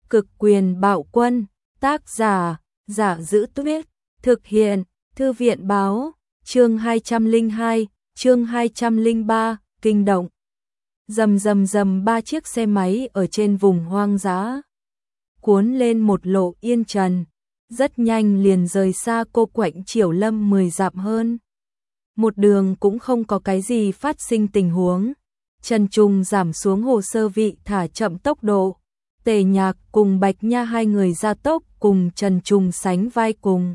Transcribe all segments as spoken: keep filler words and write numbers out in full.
Cực quyền bạo quân, tác giả, Giả Giữ Tuyết, thực hiện, Thư viện báo, chương hai trăm lẻ hai, chương hai trăm lẻ ba, kinh động. Rầm rầm rầm ba chiếc xe máy ở trên vùng hoang dã, cuốn lên một lộ yên trần, rất nhanh liền rời xa cô quạnh Triểu Lâm mười dặm hơn. Một đường cũng không có cái gì phát sinh tình huống. Trần Trùng giảm xuống hồ sơ vị thả chậm tốc độ. Tề Nhạc cùng Bạch Nha hai người ra tốc cùng Trần Trùng sánh vai cùng.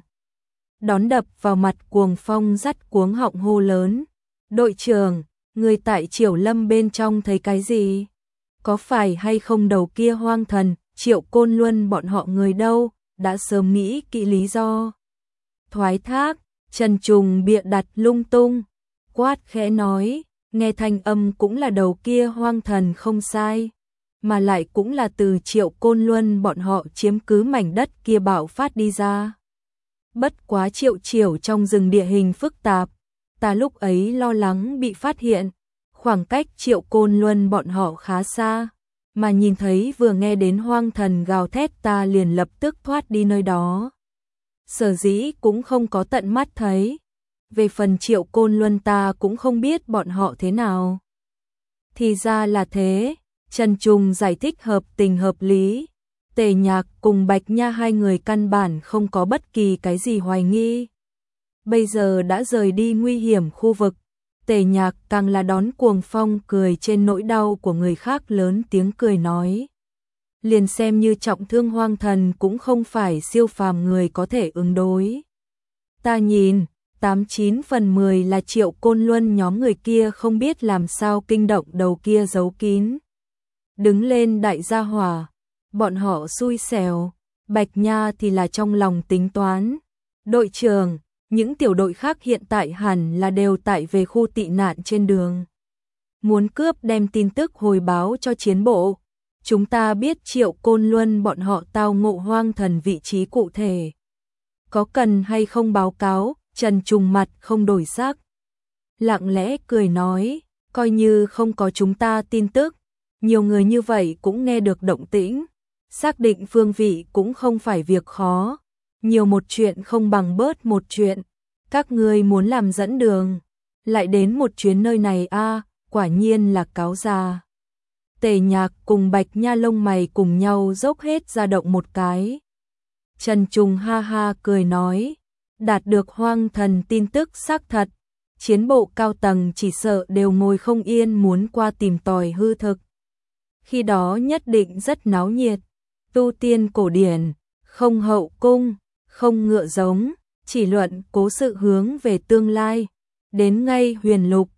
Đón đập vào mặt cuồng phong dắt cuống họng hô lớn. Đội trưởng, người tại Triểu Lâm bên trong thấy cái gì? Có phải hay không đầu kia hoang thần, Triệu Côn Luân bọn họ người đâu, đã sớm nghĩ kỹ lý do. Thoái thác, Trần Trùng bịa đặt lung tung, quát khẽ nói, nghe thanh âm cũng là đầu kia hoang thần không sai, mà lại cũng là từ Triệu Côn Luân bọn họ chiếm cứ mảnh đất kia bạo phát đi ra. Bất quá Triệu Triểu trong rừng địa hình phức tạp, ta lúc ấy lo lắng bị phát hiện, khoảng cách Triệu Côn Luân bọn họ khá xa, mà nhìn thấy vừa nghe đến hoang thần gào thét ta liền lập tức thoát đi nơi đó. Sở dĩ cũng không có tận mắt thấy. Về phần Triệu Côn Luân ta cũng không biết bọn họ thế nào. Thì ra là thế, Trần Trùng giải thích hợp tình hợp lý. Tề Nhạc cùng Bạch Nha hai người căn bản không có bất kỳ cái gì hoài nghi. Bây giờ đã rời đi nguy hiểm khu vực. Tề Nhạc càng là đón cuồng phong cười trên nỗi đau của người khác, lớn tiếng cười nói. Liền xem như trọng thương hoang thần cũng không phải siêu phàm người có thể ứng đối. Ta nhìn, tám chín phần mười là Triệu Côn Luân nhóm người kia không biết làm sao kinh động đầu kia giấu kín. Đứng lên đại gia hỏa, bọn họ xui xẻo, Bạch Nha thì là trong lòng tính toán. Đội trưởng, những tiểu đội khác hiện tại hẳn là đều tại về khu tị nạn trên đường. Muốn cướp đem tin tức hồi báo cho chiến bộ. Chúng ta biết Triệu Côn Luân bọn họ tao ngộ hoang thần vị trí cụ thể. Có cần hay không báo cáo? Trần Trùng mặt không đổi sắc. Lặng lẽ cười nói, coi như không có chúng ta tin tức. Nhiều người như vậy cũng nghe được động tĩnh. Xác định phương vị cũng không phải việc khó. Nhiều một chuyện không bằng bớt một chuyện. Các ngươi muốn làm dẫn đường. Lại đến một chuyến nơi này a à, quả nhiên là cáo già. Tề Nhạc cùng Bạch Nha lông mày cùng nhau dốc hết ra động một cái. Trần Trùng ha ha cười nói, đạt được hoang thần tin tức xác thật, chiến bộ cao tầng chỉ sợ đều ngồi không yên muốn qua tìm tòi hư thực. Khi đó nhất định rất náo nhiệt, tu tiên cổ điển, không hậu cung, không ngựa giống, chỉ luận cố sự hướng về tương lai, đến ngay huyền lục,